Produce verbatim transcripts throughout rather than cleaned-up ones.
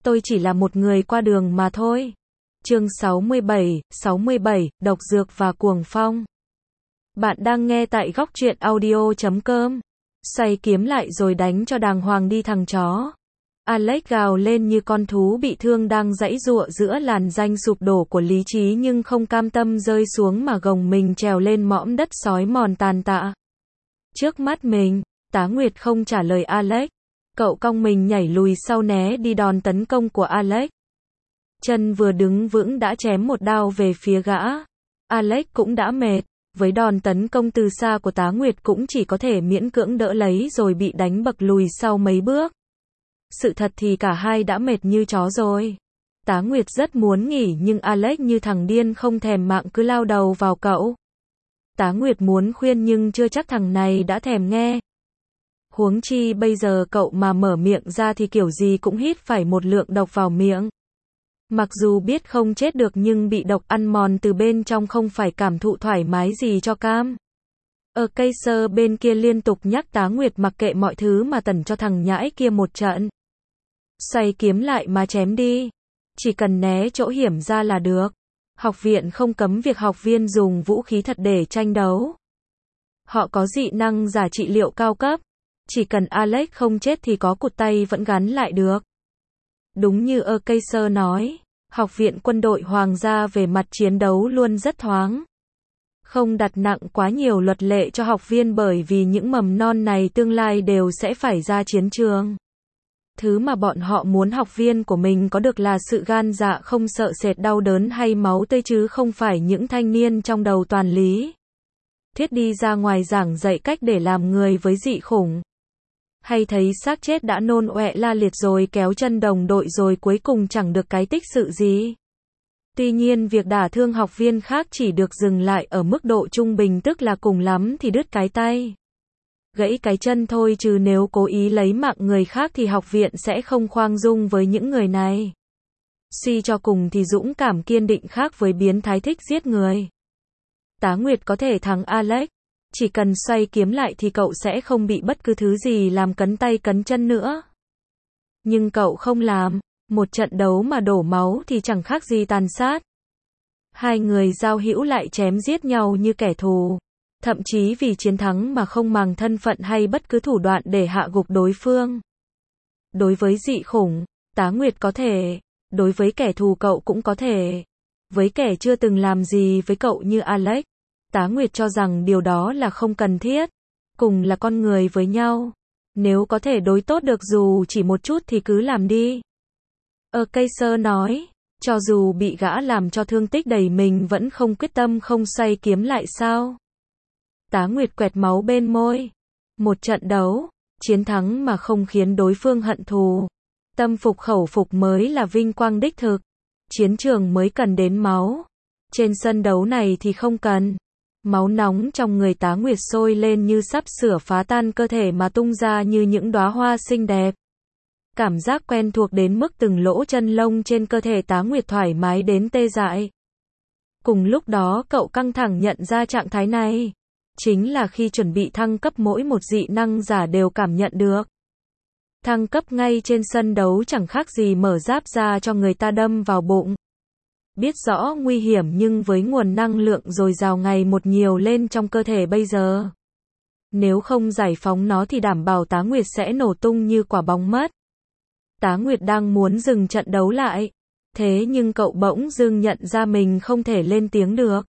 tôi chỉ là một người qua đường mà thôi. Chương sáu mươi bảy, sáu mươi bảy, độc dược và cuồng phong. Bạn đang nghe tại góc truyện audio chấm com. Xoay kiếm lại rồi đánh cho đàng hoàng đi thằng chó. Alex gào lên như con thú bị thương đang giãy giụa giữa làn danh sụp đổ của lý trí nhưng không cam tâm rơi xuống mà gồng mình trèo lên mõm đất sói mòn tàn tạ. Trước mắt mình, Tá Nguyệt không trả lời Alex. Cậu cong mình nhảy lùi sau né đi đòn tấn công của Alex. Chân vừa đứng vững đã chém một đao về phía gã. Alex cũng đã mệt, với đòn tấn công từ xa của Tá Nguyệt cũng chỉ có thể miễn cưỡng đỡ lấy rồi bị đánh bật lùi sau mấy bước. Sự thật thì cả hai đã mệt như chó rồi. Tá Nguyệt rất muốn nghỉ nhưng Alex như thằng điên không thèm mạng cứ lao đầu vào cậu. Tá Nguyệt muốn khuyên nhưng chưa chắc thằng này đã thèm nghe. Huống chi bây giờ cậu mà mở miệng ra thì kiểu gì cũng hít phải một lượng độc vào miệng. Mặc dù biết không chết được nhưng bị độc ăn mòn từ bên trong không phải cảm thụ thoải mái gì cho cam. Ở cây sơ bên kia liên tục nhắc Tá Nguyệt mặc kệ mọi thứ mà tẩn cho thằng nhãi kia một trận. Xoay kiếm lại mà chém đi. Chỉ cần né chỗ hiểm ra là được. Học viện không cấm việc học viên dùng vũ khí thật để tranh đấu. Họ có dị năng giả trị liệu cao cấp. Chỉ cần Alex không chết thì có cụt tay vẫn gắn lại được. Đúng như ở cây sơ nói, học viện quân đội hoàng gia về mặt chiến đấu luôn rất thoáng. Không đặt nặng quá nhiều luật lệ cho học viên bởi vì những mầm non này tương lai đều sẽ phải ra chiến trường. Thứ mà bọn họ muốn học viên của mình có được là sự gan dạ không sợ sệt đau đớn hay máu tươi chứ không phải những thanh niên trong đầu toàn lý. Thuyết đi ra ngoài giảng dạy cách để làm người với dị khủng. Hay thấy xác chết đã nôn ọe la liệt rồi kéo chân đồng đội rồi cuối cùng chẳng được cái tích sự gì. Tuy nhiên việc đả thương học viên khác chỉ được dừng lại ở mức độ trung bình tức là cùng lắm thì đứt cái tay. Gãy cái chân thôi chứ nếu cố ý lấy mạng người khác thì học viện sẽ không khoan dung với những người này. Suy cho cùng thì dũng cảm kiên định khác với biến thái thích giết người. Tá Nguyệt có thể thắng Alex. Chỉ cần xoay kiếm lại thì cậu sẽ không bị bất cứ thứ gì làm cấn tay cấn chân nữa. Nhưng cậu không làm. Một trận đấu mà đổ máu thì chẳng khác gì tàn sát. Hai người giao hữu lại chém giết nhau như kẻ thù. Thậm chí vì chiến thắng mà không màng thân phận hay bất cứ thủ đoạn để hạ gục đối phương. Đối với dị khủng, Tá Nguyệt có thể. Đối với kẻ thù cậu cũng có thể. Với kẻ chưa từng làm gì với cậu như Alex, Tá Nguyệt cho rằng điều đó là không cần thiết. Cùng là con người với nhau. Nếu có thể đối tốt được dù chỉ một chút thì cứ làm đi. Ở cây sơ nói, cho dù bị gã làm cho thương tích đầy mình vẫn không quyết tâm không xoay kiếm lại sao. Tá Nguyệt quẹt máu bên môi. Một trận đấu, chiến thắng mà không khiến đối phương hận thù. Tâm phục khẩu phục mới là vinh quang đích thực. Chiến trường mới cần đến máu. Trên sân đấu này thì không cần. Máu nóng trong người Tá Nguyệt sôi lên như sắp sửa phá tan cơ thể mà tung ra như những đóa hoa xinh đẹp. Cảm giác quen thuộc đến mức từng lỗ chân lông trên cơ thể Tá Nguyệt thoải mái đến tê dại. Cùng lúc đó cậu căng thẳng nhận ra trạng thái này. Chính là khi chuẩn bị thăng cấp mỗi một dị năng giả đều cảm nhận được. Thăng cấp ngay trên sân đấu chẳng khác gì mở giáp ra cho người ta đâm vào bụng. Biết rõ nguy hiểm nhưng với nguồn năng lượng dồi dào ngày một nhiều lên trong cơ thể bây giờ. Nếu không giải phóng nó thì đảm bảo Tá Nguyệt sẽ nổ tung như quả bóng mất. Tá Nguyệt đang muốn dừng trận đấu lại. Thế nhưng cậu bỗng dưng nhận ra mình không thể lên tiếng được.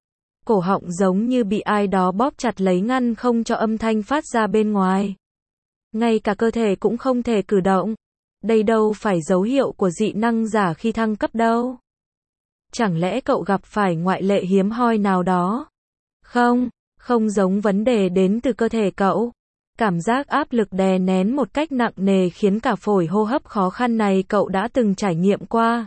Cổ họng giống như bị ai đó bóp chặt lấy ngăn không cho âm thanh phát ra bên ngoài. Ngay cả cơ thể cũng không thể cử động. Đây đâu phải dấu hiệu của dị năng giả khi thăng cấp đâu. Chẳng lẽ cậu gặp phải ngoại lệ hiếm hoi nào đó? Không, không giống vấn đề đến từ cơ thể cậu. Cảm giác áp lực đè nén một cách nặng nề khiến cả phổi hô hấp khó khăn này cậu đã từng trải nghiệm qua.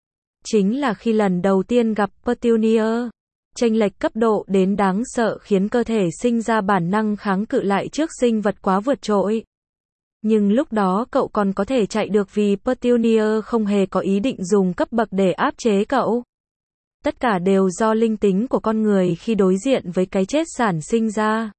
Chính là khi lần đầu tiên gặp Petunia. Chênh lệch cấp độ đến đáng sợ khiến cơ thể sinh ra bản năng kháng cự lại trước sinh vật quá vượt trội. Nhưng lúc đó cậu còn có thể chạy được vì Petunia không hề có ý định dùng cấp bậc để áp chế cậu. Tất cả đều do linh tính của con người khi đối diện với cái chết sản sinh ra.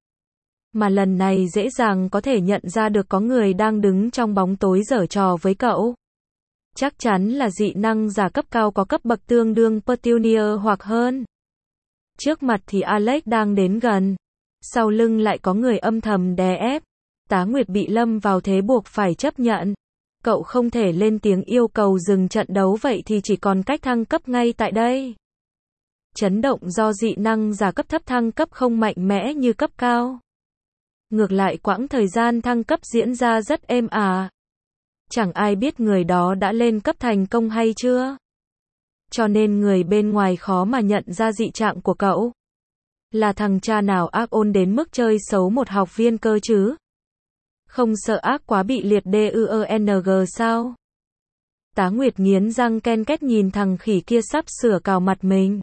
Mà lần này dễ dàng có thể nhận ra được có người đang đứng trong bóng tối giở trò với cậu. Chắc chắn là dị năng giả cấp cao có cấp bậc tương đương Petunia hoặc hơn. Trước mặt thì Alex đang đến gần. Sau lưng lại có người âm thầm đè ép. Tá Nguyệt bị lâm vào thế buộc phải chấp nhận. Cậu không thể lên tiếng yêu cầu dừng trận đấu, vậy thì chỉ còn cách thăng cấp ngay tại đây. Chấn động do dị năng giả cấp thấp thăng cấp không mạnh mẽ như cấp cao. Ngược lại quãng thời gian thăng cấp diễn ra rất êm ả. Chẳng ai biết người đó đã lên cấp thành công hay chưa. Cho nên người bên ngoài khó mà nhận ra dị trạng của cậu. Là thằng cha nào ác ôn đến mức chơi xấu một học viên cơ chứ? Không sợ ác quá bị liệt đê u e en giê sao? Tá Nguyệt nghiến răng ken két nhìn thằng khỉ kia sắp sửa cào mặt mình.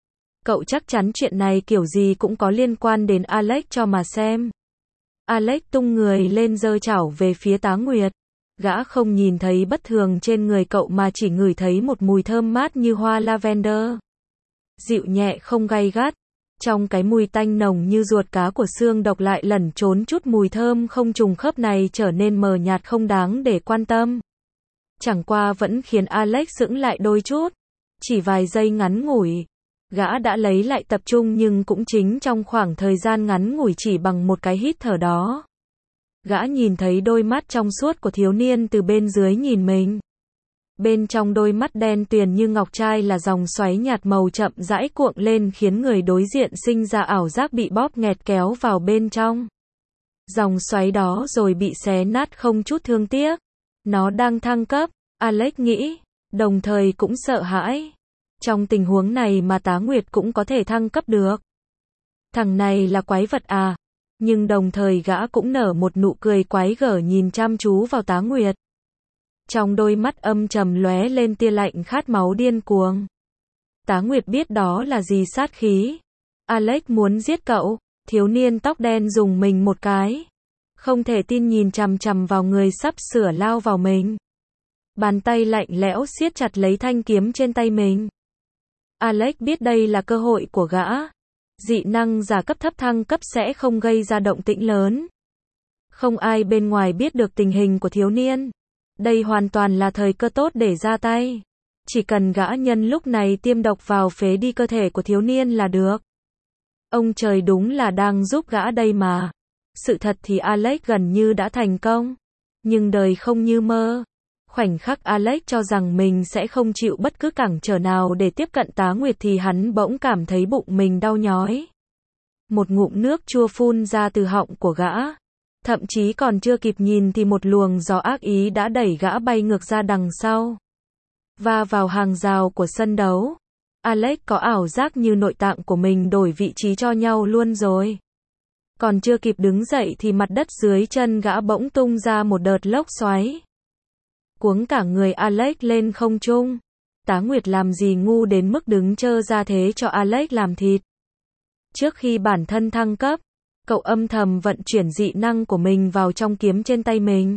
Cậu chắc chắn chuyện này kiểu gì cũng có liên quan đến Alex cho mà xem. Alex tung người lên giơ chảo về phía Tá Nguyệt. Gã không nhìn thấy bất thường trên người cậu mà chỉ ngửi thấy một mùi thơm mát như hoa lavender. Dịu nhẹ không gay gắt. Trong cái mùi tanh nồng như ruột cá của xương độc lại lẩn trốn chút mùi thơm không trùng khớp này trở nên mờ nhạt không đáng để quan tâm. Chẳng qua vẫn khiến Alex sững lại đôi chút. Chỉ vài giây ngắn ngủi. Gã đã lấy lại tập trung nhưng cũng chính trong khoảng thời gian ngắn ngủi chỉ bằng một cái hít thở đó. Gã nhìn thấy đôi mắt trong suốt của thiếu niên từ bên dưới nhìn mình. Bên trong đôi mắt đen tuyền như ngọc trai là dòng xoáy nhạt màu chậm rãi cuộn lên khiến người đối diện sinh ra ảo giác bị bóp nghẹt kéo vào bên trong. Dòng xoáy đó rồi bị xé nát không chút thương tiếc. Nó đang thăng cấp, Alex nghĩ, đồng thời cũng sợ hãi. Trong tình huống này mà Tá Nguyệt cũng có thể thăng cấp được. Thằng này là quái vật à? Nhưng đồng thời gã cũng nở một nụ cười quái gở nhìn chăm chú vào Tá Nguyệt. Trong đôi mắt âm trầm lóe lên tia lạnh khát máu điên cuồng. Tá Nguyệt biết đó là gì sát khí. Alex muốn giết cậu. Thiếu niên tóc đen dùng mình một cái. Không thể tin nhìn chằm chằm vào người sắp sửa lao vào mình. Bàn tay lạnh lẽo siết chặt lấy thanh kiếm trên tay mình. Alex biết đây là cơ hội của gã. Dị năng giả cấp thấp thăng cấp sẽ không gây ra động tĩnh lớn. Không ai bên ngoài biết được tình hình của thiếu niên. Đây hoàn toàn là thời cơ tốt để ra tay. Chỉ cần gã nhân lúc này tiêm độc vào phế đi cơ thể của thiếu niên là được. Ông trời đúng là đang giúp gã đây mà. Sự thật thì Alex gần như đã thành công. Nhưng đời không như mơ. Khoảnh khắc Alex cho rằng mình sẽ không chịu bất cứ cản trở nào để tiếp cận Tá Nguyệt thì hắn bỗng cảm thấy bụng mình đau nhói. Một ngụm nước chua phun ra từ họng của gã. Thậm chí còn chưa kịp nhìn thì một luồng gió ác ý đã đẩy gã bay ngược ra đằng sau. Và vào hàng rào của sân đấu. Alex có ảo giác như nội tạng của mình đổi vị trí cho nhau luôn rồi. Còn chưa kịp đứng dậy thì mặt đất dưới chân gã bỗng tung ra một đợt lốc xoáy. Cuống cả người Alex lên không trung. Tá Nguyệt làm gì ngu đến mức đứng trơ ra thế cho Alex làm thịt. Trước khi bản thân thăng cấp, cậu âm thầm vận chuyển dị năng của mình vào trong kiếm trên tay mình.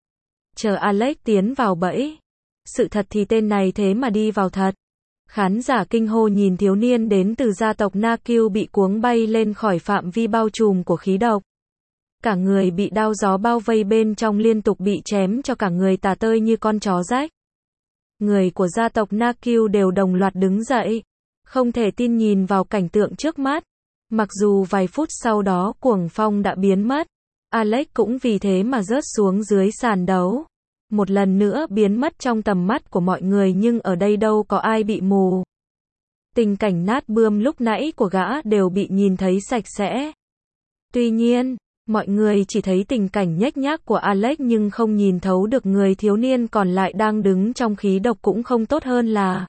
Chờ Alex tiến vào bẫy. Sự thật thì tên này thế mà đi vào thật. Khán giả kinh hô nhìn thiếu niên đến từ gia tộc Nakyu bị cuống bay lên khỏi phạm vi bao trùm của khí độc. Cả người bị đao gió bao vây bên trong liên tục bị chém cho cả người tả tơi như con chó rách. Người của gia tộc Nakyu đều đồng loạt đứng dậy. Không thể tin nhìn vào cảnh tượng trước mắt. Mặc dù vài phút sau đó cuồng phong đã biến mất. Alex cũng vì thế mà rớt xuống dưới sàn đấu. Một lần nữa biến mất trong tầm mắt của mọi người nhưng ở đây đâu có ai bị mù. Tình cảnh nát bươm lúc nãy của gã đều bị nhìn thấy sạch sẽ. Tuy nhiên, mọi người chỉ thấy tình cảnh nhếch nhác của Alex nhưng không nhìn thấu được người thiếu niên còn lại đang đứng trong khí độc cũng không tốt hơn là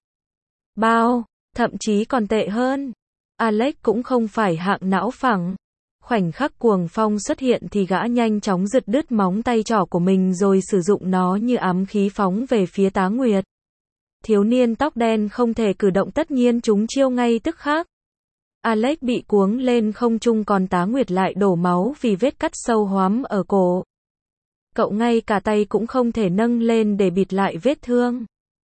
bao, thậm chí còn tệ hơn. Alex cũng không phải hạng não phẳng. Khoảnh khắc cuồng phong xuất hiện thì gã nhanh chóng giật đứt móng tay trỏ của mình rồi sử dụng nó như ám khí phóng về phía Tá Nguyệt. Thiếu niên tóc đen không thể cử động tất nhiên chúng chiêu ngay tức khắc. Alex bị cuống lên không trung còn Tá Nguyệt lại đổ máu vì vết cắt sâu hoắm ở cổ. Cậu ngay cả tay cũng không thể nâng lên để bịt lại vết thương.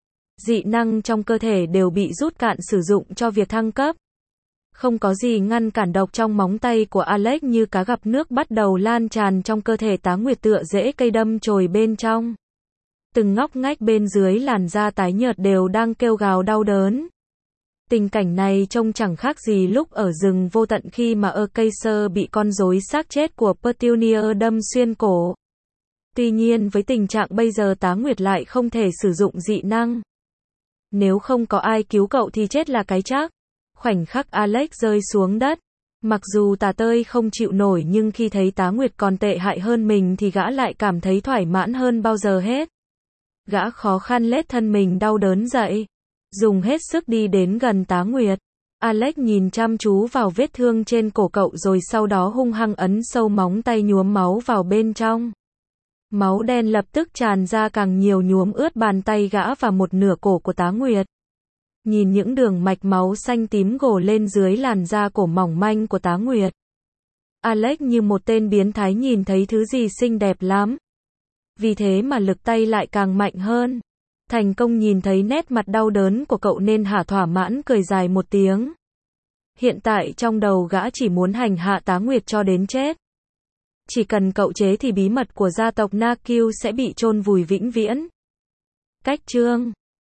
Dị năng trong cơ thể đều bị rút cạn sử dụng cho việc thăng cấp. Không có gì ngăn cản độc trong móng tay của Alex như cá gặp nước bắt đầu lan tràn trong cơ thể Tá Nguyệt tựa rễ cây đâm chồi bên trong. Từng ngóc ngách bên dưới làn da tái nhợt đều đang kêu gào đau đớn. Tình cảnh này trông chẳng khác gì lúc ở rừng vô tận khi mà Acacia bị con rối xác chết của Petunia đâm xuyên cổ. Tuy nhiên với tình trạng bây giờ Tá Nguyệt lại không thể sử dụng dị năng. Nếu không có ai cứu cậu thì chết là cái chắc. Khoảnh khắc Alex rơi xuống đất. Mặc dù tà tơi không chịu nổi nhưng khi thấy Tá Nguyệt còn tệ hại hơn mình thì gã lại cảm thấy thoải mãn hơn bao giờ hết. Gã khó khăn lết thân mình đau đớn dậy. Dùng hết sức đi đến gần Tá Nguyệt. Alex nhìn chăm chú vào vết thương trên cổ cậu rồi sau đó hung hăng ấn sâu móng tay nhuốm máu vào bên trong. Máu đen lập tức tràn ra càng nhiều nhuốm ướt bàn tay gã và một nửa cổ của Tá Nguyệt. Nhìn những đường mạch máu xanh tím gồ lên dưới làn da cổ mỏng manh của Tá Nguyệt. Alex như một tên biến thái nhìn thấy thứ gì xinh đẹp lắm. Vì thế mà lực tay lại càng mạnh hơn. Thành công nhìn thấy nét mặt đau đớn của cậu nên hả thỏa mãn cười dài một tiếng. Hiện tại trong đầu gã chỉ muốn hành hạ Tá Nguyệt cho đến chết. Chỉ cần cậu chế thì bí mật của gia tộc Na Kiêu sẽ bị chôn vùi vĩnh viễn. Cách chương